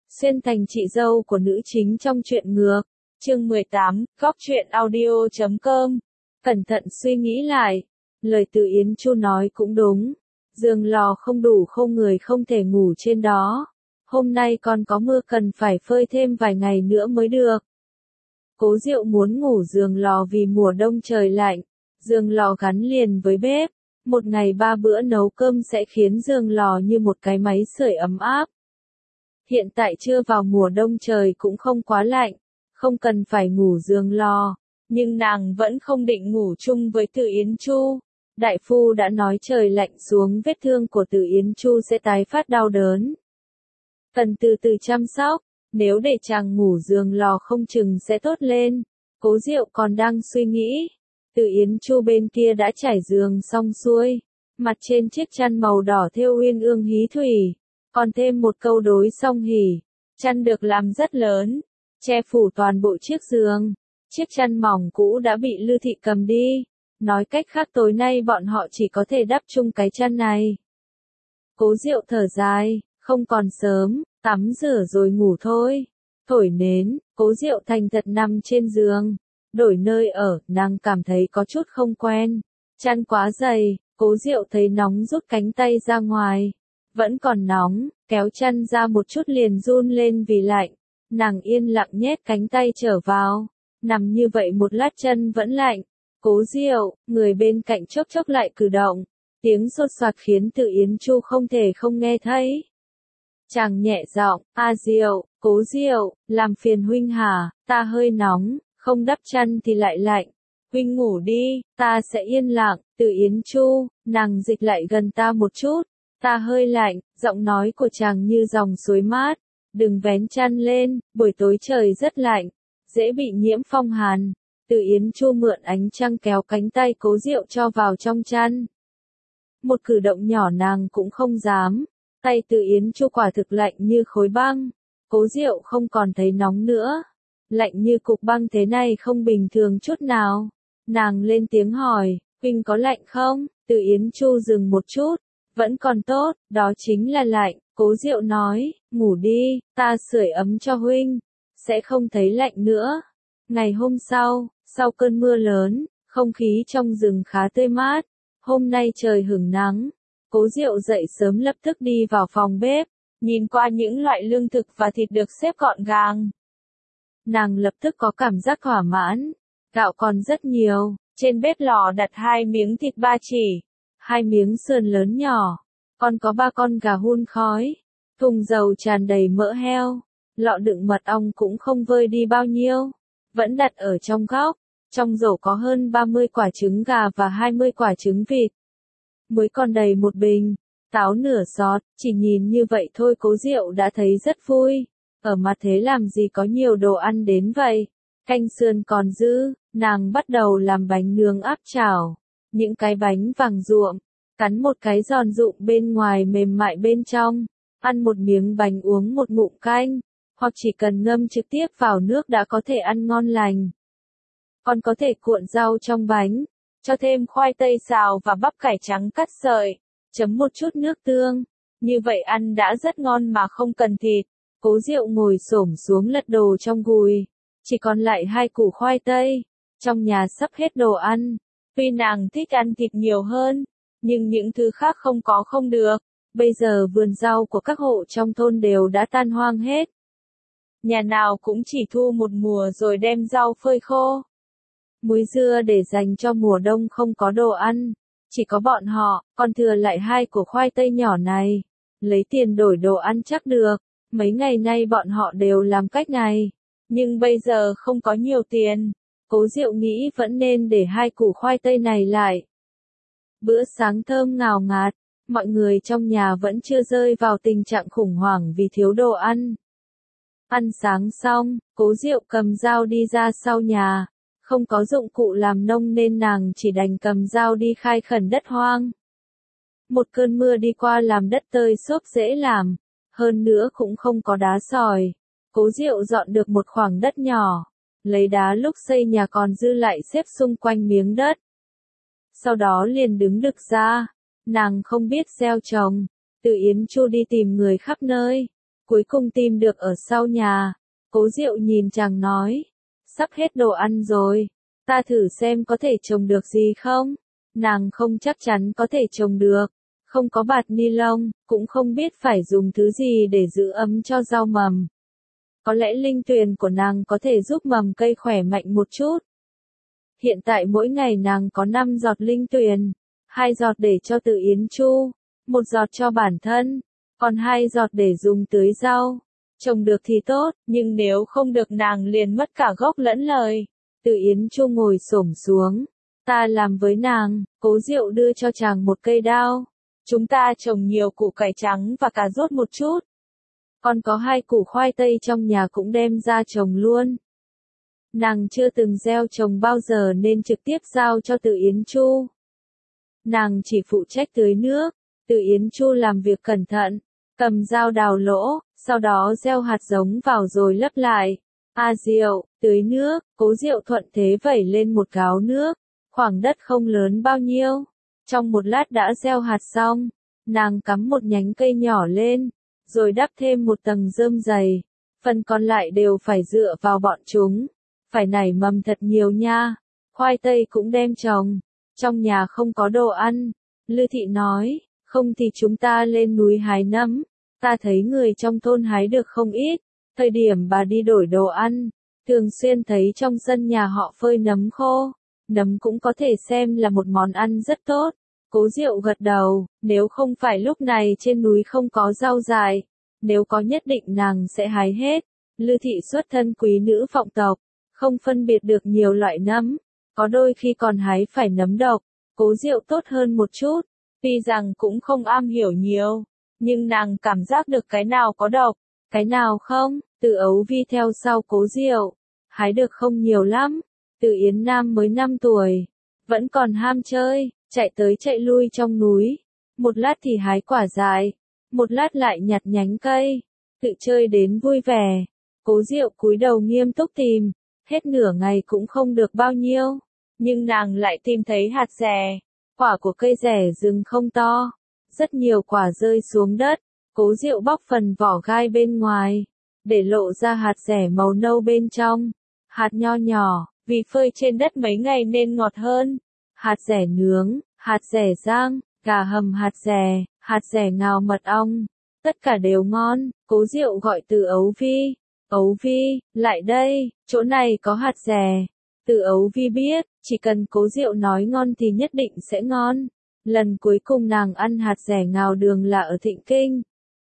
xuyên thành chị dâu của nữ chính trong truyện ngược. Chương 18, góc truyện audio.com. Cẩn thận suy nghĩ lại, lời từ Yến Chu nói cũng đúng. Giường lò không đủ khô người không thể ngủ trên đó. Hôm nay còn có mưa cần phải phơi thêm vài ngày nữa mới được. Cố Diệu muốn ngủ giường lò vì mùa đông trời lạnh. Giường lò gắn liền với bếp. Một ngày 3 bữa nấu cơm sẽ khiến giường lò như một cái máy sưởi ấm áp. Hiện tại chưa vào mùa đông trời cũng không quá lạnh, không cần phải ngủ giường lò, nhưng nàng vẫn không định ngủ chung với Từ Yến Chu. Đại phu đã nói trời lạnh xuống vết thương của Từ Yến Chu sẽ tái phát đau đớn. Cần từ từ chăm sóc, nếu để chàng ngủ giường lò không chừng sẽ tốt lên. Cố Diệu còn đang suy nghĩ. Từ Yến Chu bên kia đã trải giường xong xuôi, mặt trên chiếc chăn màu đỏ thêu uyên ương hí thủy, còn thêm một câu đối song hỉ. Chăn được làm rất lớn, che phủ toàn bộ chiếc giường. Chiếc chăn mỏng cũ đã bị Lư Thị cầm đi. Nói cách khác tối nay bọn họ chỉ có thể đắp chung cái chăn này. Cố Diệu thở dài, không còn sớm, tắm rửa rồi ngủ thôi. Thổi nến, Cố Diệu thành thật nằm trên giường. Đổi nơi ở, nàng cảm thấy có chút không quen. Chăn quá dày, Cố Diệu thấy nóng rút cánh tay ra ngoài. Vẫn còn nóng, kéo chăn ra một chút liền run lên vì lạnh. Nàng yên lặng nhét cánh tay trở vào. Nằm như vậy một lát chân vẫn lạnh. Cố Diệu, người bên cạnh chốc chốc lại cử động. Tiếng sột soạt khiến Từ Yến Chu không thể không nghe thấy. Chàng nhẹ giọng, Diệu, Cố Diệu, làm phiền huynh hả, ta hơi nóng, không đắp chăn thì lại lạnh. Huynh ngủ đi, ta sẽ yên lặng. Từ Yến Chu, nàng dịch lại gần ta một chút. Ta hơi lạnh, giọng nói của chàng như dòng suối mát. Đừng vén chăn lên, buổi tối trời rất lạnh, dễ bị nhiễm phong hàn. Từ Yến Chu mượn ánh trăng kéo cánh tay Cố Diệu cho vào trong chăn. Một cử động nhỏ nàng cũng không dám. Tay Từ Yến Chu quả thực lạnh như khối băng. Cố Diệu không còn thấy nóng nữa. Lạnh như cục băng thế này không bình thường chút nào. Nàng lên tiếng hỏi, huynh có lạnh không? Từ Yến Chu dừng một chút. Vẫn còn tốt, đó chính là lạnh. Cố Diệu nói, ngủ đi, ta sưởi ấm cho huynh. Sẽ không thấy lạnh nữa. Ngày hôm sau, sau cơn mưa lớn, không khí trong rừng khá tươi mát. Hôm nay trời hửng nắng. Cố Diệu dậy sớm lập tức đi vào phòng bếp, nhìn qua những loại lương thực và thịt được xếp gọn gàng. Nàng lập tức có cảm giác thỏa mãn. Gạo còn rất nhiều, trên bếp lò đặt 2 miếng thịt ba chỉ, 2 miếng sườn lớn nhỏ, còn có 3 con gà hun khói, thùng dầu tràn đầy mỡ heo, lọ đựng mật ong cũng không vơi đi bao nhiêu, vẫn đặt ở trong góc. Trong rổ có hơn 30 quả trứng gà và 20 quả trứng vịt. Muối còn đầy một bình, táo nửa xót, chỉ nhìn như vậy thôi Cố Diệu đã thấy rất vui. Ở mặt thế làm gì có nhiều đồ ăn đến vậy. Canh sườn còn dư, nàng bắt đầu làm bánh nướng áp chảo. Những cái bánh vàng ruộm, cắn một cái giòn rụm bên ngoài mềm mại bên trong. Ăn một miếng bánh uống một ngụm canh, hoặc chỉ cần ngâm trực tiếp vào nước đã có thể ăn ngon lành. Còn có thể cuộn rau trong bánh, cho thêm khoai tây xào và bắp cải trắng cắt sợi, chấm một chút nước tương. Như vậy ăn đã rất ngon mà không cần thịt. Cố Diệu ngồi xổm xuống lật đồ trong gùi, chỉ còn lại 2 củ khoai tây. Trong nhà sắp hết đồ ăn. Tuy nàng thích ăn thịt nhiều hơn, nhưng những thứ khác không có không được. Bây giờ vườn rau của các hộ trong thôn đều đã tan hoang hết. Nhà nào cũng chỉ thu một mùa rồi đem rau phơi khô. Múi dưa để dành cho mùa đông không có đồ ăn, chỉ có bọn họ, còn thừa lại 2 củ khoai tây nhỏ này. Lấy tiền đổi đồ ăn chắc được, mấy ngày nay bọn họ đều làm cách này. Nhưng bây giờ không có nhiều tiền, Cố Diệu nghĩ vẫn nên để 2 củ khoai tây này lại. Bữa sáng thơm ngào ngạt, mọi người trong nhà vẫn chưa rơi vào tình trạng khủng hoảng vì thiếu đồ ăn. Ăn sáng xong, Cố Diệu cầm dao đi ra sau nhà. Không có dụng cụ làm nông nên nàng chỉ đành cầm dao đi khai khẩn đất hoang. Một cơn mưa đi qua làm đất tơi xốp dễ làm, hơn nữa cũng không có đá sỏi. Cố Diệu dọn được một khoảng đất nhỏ, lấy đá lúc xây nhà còn dư lại xếp xung quanh miếng đất. Sau đó liền đứng đực ra, nàng không biết gieo trồng. Từ Yến Chu đi tìm người khắp nơi, cuối cùng tìm được ở sau nhà. Cố Diệu nhìn chàng nói, sắp hết đồ ăn rồi, ta thử xem có thể trồng được gì không? Nàng không chắc chắn có thể trồng được, không có bạt ni lông, cũng không biết phải dùng thứ gì để giữ ấm cho rau mầm. Có lẽ linh tuyền của nàng có thể giúp mầm cây khỏe mạnh một chút. Hiện tại mỗi ngày nàng có 5 giọt linh tuyền, 2 giọt để cho Từ Yến Chu, 1 giọt cho bản thân, còn 2 giọt để dùng tưới rau. Trồng được thì tốt, nhưng nếu không được nàng liền mất cả gốc lẫn lời. Từ Yến Chu ngồi xổm xuống. Ta làm với nàng. Cố Diệu đưa cho chàng một cây đao. Chúng ta trồng nhiều củ cải trắng và cà rốt một chút. Còn có 2 củ khoai tây trong nhà cũng đem ra trồng luôn. Nàng chưa từng gieo trồng bao giờ nên trực tiếp giao cho Từ Yến Chu. Nàng chỉ phụ trách tưới nước. Từ Yến Chu làm việc cẩn thận, cầm dao đào lỗ, sau đó gieo hạt giống vào rồi lấp lại. Diệu, tưới nước. Cố Diệu thuận thế vẩy lên một gáo nước, khoảng đất không lớn bao nhiêu. Trong một lát đã gieo hạt xong, nàng cắm một nhánh cây nhỏ lên, rồi đắp thêm một tầng rơm dày. Phần còn lại đều phải dựa vào bọn chúng, phải nảy mầm thật nhiều nha. Khoai tây cũng đem trồng, trong nhà không có đồ ăn. Lư Thị nói, không thì chúng ta lên núi hái nấm. Ta thấy người trong thôn hái được không ít, thời điểm bà đi đổi đồ ăn, thường xuyên thấy trong sân nhà họ phơi nấm khô. Nấm cũng có thể xem là một món ăn rất tốt. Cố Diệu gật đầu, nếu không phải lúc này trên núi không có rau dại, nếu có nhất định nàng sẽ hái hết. Lư Thị xuất thân quý nữ vọng tộc, không phân biệt được nhiều loại nấm, có đôi khi còn hái phải nấm độc. Cố Diệu tốt hơn một chút, tuy rằng cũng không am hiểu nhiều, nhưng nàng cảm giác được cái nào có độc, cái nào không. Từ Ấu Vi theo sau Cố Diệu, hái được không nhiều lắm. Từ Yến Nam mới 5 tuổi, vẫn còn ham chơi, chạy tới chạy lui trong núi. Một lát thì hái quả dại, một lát lại nhặt nhánh cây, tự chơi đến vui vẻ. Cố Diệu cúi đầu nghiêm túc tìm, hết nửa ngày cũng không được bao nhiêu, nhưng nàng lại tìm thấy hạt dẻ. Quả của cây dẻ rừng không to, rất nhiều quả rơi xuống đất. Cố Diệu bóc phần vỏ gai bên ngoài, để lộ ra hạt dẻ màu nâu bên trong. Hạt nho nhỏ, vì phơi trên đất mấy ngày nên ngọt hơn. Hạt dẻ nướng, hạt dẻ rang, gà hầm hạt dẻ ngào mật ong, tất cả đều ngon. Cố Diệu gọi Từ Ấu Vi, Ấu Vi, lại đây, chỗ này có hạt dẻ. Từ Ấu Vi biết, chỉ cần Cố Diệu nói ngon thì nhất định sẽ ngon. Lần cuối cùng nàng ăn hạt dẻ ngào đường là ở Thịnh Kinh.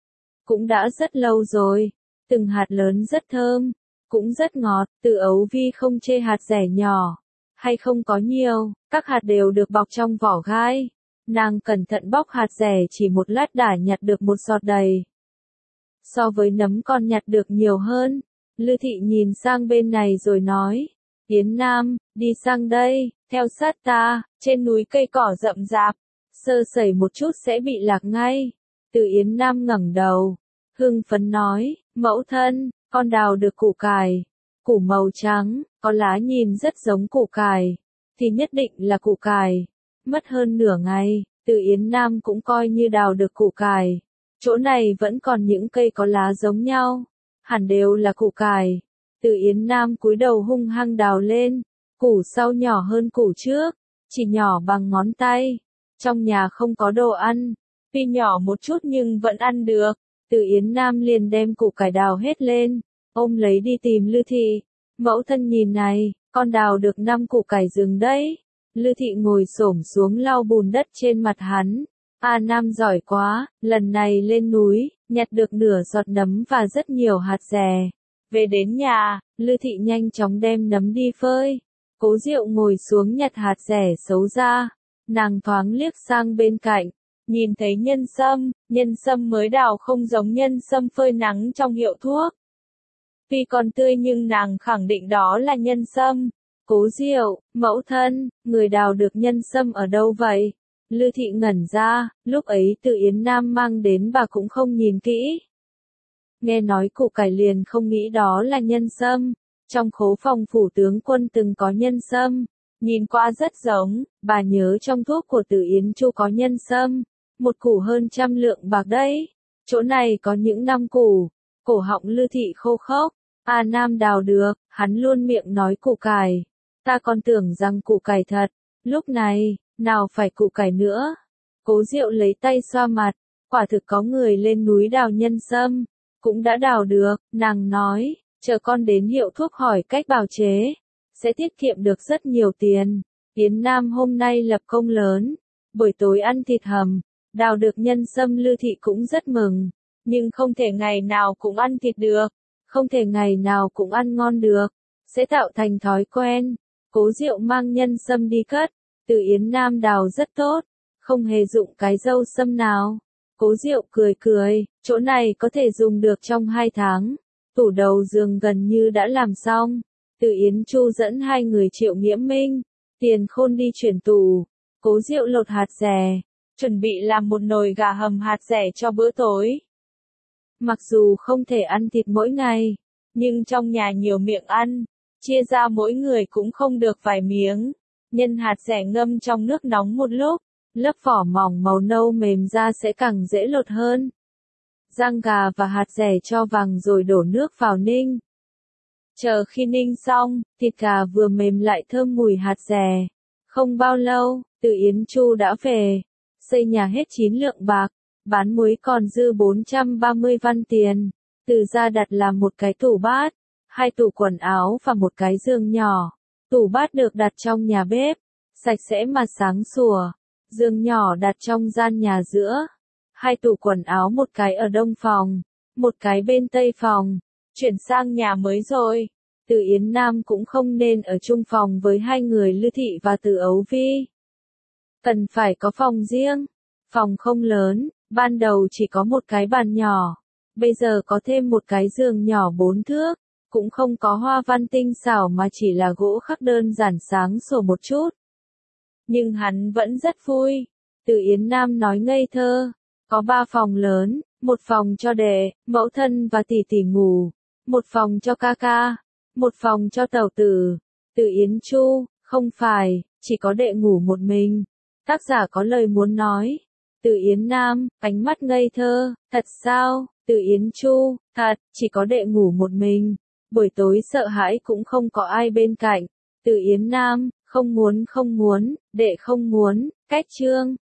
Cũng đã rất lâu rồi, từng hạt lớn rất thơm, cũng rất ngọt. Từ Ấu Vi không chê hạt dẻ nhỏ, hay không có nhiều, các hạt đều được bọc trong vỏ gai. Nàng cẩn thận bóc hạt dẻ chỉ một lát đã nhặt được một giọt đầy. So với nấm còn nhặt được nhiều hơn. Lư Thị nhìn sang bên này rồi nói, Yến Nam, đi sang đây, theo sát ta, trên núi cây cỏ rậm rạp, sơ sẩy một chút sẽ bị lạc ngay. Từ Yến Nam ngẩng đầu, hưng phấn nói, mẫu thân, con đào được củ cải, củ màu trắng, có lá nhìn rất giống củ cải, thì nhất định là củ cải. Mất hơn nửa ngày, Từ Yến Nam cũng coi như đào được củ cải. Chỗ này vẫn còn những cây có lá giống nhau, hẳn đều là củ cải. Từ Yến Nam cúi đầu hung hăng đào lên, củ sau nhỏ hơn củ trước, chỉ nhỏ bằng ngón tay. Trong nhà không có đồ ăn, tuy nhỏ một chút nhưng vẫn ăn được. Từ Yến Nam liền đem củ cải đào hết lên, ôm lấy đi tìm Lư Thị. Mẫu thân nhìn này, con đào được 5 củ cải rừng đấy. Lư Thị ngồi xổm xuống lau bùn đất trên mặt hắn. Nam giỏi quá, lần này lên núi, nhặt được nửa giọt nấm và rất nhiều hạt dẻ. Về đến nhà, Lư Thị nhanh chóng đem nấm đi phơi. Cố Diệu ngồi xuống nhặt hạt dẻ xấu ra. Nàng thoáng liếc sang bên cạnh, nhìn thấy nhân sâm mới đào không giống nhân sâm phơi nắng trong hiệu thuốc. Tuy còn tươi nhưng nàng khẳng định đó là nhân sâm. Cố Diệu, mẫu thân, người đào được nhân sâm ở đâu vậy? Lư Thị ngẩn ra, lúc ấy Từ Yến Nam mang đến bà cũng không nhìn kỹ. Nghe nói củ cải liền không nghĩ đó là nhân sâm. Trong khố phòng phủ tướng quân từng có nhân sâm, nhìn qua rất giống. Bà nhớ trong thuốc của Từ Yến Chu có nhân sâm, một củ hơn 100 lượng bạc đấy. Chỗ này có những 5 củ, Cổ họng Lư Thị khô khốc. A Nam đào được, hắn luôn miệng nói củ cải. Ta còn tưởng rằng củ cải thật. Lúc này, nào phải củ cải nữa. Cố Diệu lấy tay xoa mặt. Quả thực có người lên núi đào nhân sâm. Cũng đã đào được, nàng nói, chờ con đến hiệu thuốc hỏi cách bào chế. Sẽ tiết kiệm được rất nhiều tiền. Yến Nam hôm nay lập công lớn. Buổi tối ăn thịt hầm. Đào được nhân sâm Lư Thị cũng rất mừng. Nhưng không thể ngày nào cũng ăn thịt được. Không thể ngày nào cũng ăn ngon được. Sẽ tạo thành thói quen. Cố Diệu mang nhân sâm đi cất. Từ Yến Nam đào rất tốt. Không hề dụng cái dâu sâm nào. Cố Diệu cười cười. Chỗ này có thể dùng được trong 2 tháng. Tủ đầu giường gần như đã làm xong. Từ Yến Chu dẫn 2 người Triệu Nghiễm Minh. Tiền Khôn đi chuyển tủ. Cố Diệu lột hạt dẻ. Chuẩn bị làm một nồi gà hầm hạt dẻ cho bữa tối. Mặc dù không thể ăn thịt mỗi ngày, nhưng trong nhà nhiều miệng ăn, chia ra mỗi người cũng không được vài miếng. Nhân hạt dẻ ngâm trong nước nóng một lúc, lớp vỏ mỏng màu nâu mềm ra sẽ càng dễ lột hơn. Rang gà và hạt dẻ cho vàng rồi đổ nước vào ninh. Chờ khi ninh xong, thịt gà vừa mềm lại thơm mùi hạt dẻ. Không bao lâu, Từ Yến Chu đã về, xây nhà hết 9 lượng bạc. Bán muối còn dư 430 văn tiền. Từ ra đặt làm một cái tủ bát, 2 tủ quần áo và một cái giường nhỏ. Tủ bát được đặt trong nhà bếp, sạch sẽ mà sáng sủa. Giường nhỏ đặt trong gian nhà giữa. 2 tủ quần áo, một cái ở đông phòng, một cái bên tây phòng. Chuyển sang nhà mới rồi. Từ Yến Nam cũng không nên ở chung phòng với 2 người Lư Thị và Từ Ấu Vi. Cần phải có phòng riêng. Phòng không lớn. Ban đầu chỉ có một cái bàn nhỏ, bây giờ có thêm một cái giường nhỏ 4 thước, cũng không có hoa văn tinh xảo mà chỉ là gỗ khắc đơn giản sáng sủa một chút. Nhưng hắn vẫn rất vui. Từ Yến Nam nói ngây thơ, có 3 phòng lớn, một phòng cho đệ, mẫu thân và tỷ tỷ ngủ, một phòng cho ca ca, một phòng cho tẩu tử. Từ Yến Chu, không phải, chỉ có đệ ngủ một mình. Tác giả có lời muốn nói. Từ Yến Nam, ánh mắt ngây thơ, thật sao? Từ Yến Chu, thật, chỉ có đệ ngủ một mình. Buổi tối sợ hãi cũng không có ai bên cạnh. Từ Yến Nam, không muốn, đệ không muốn. Cách chương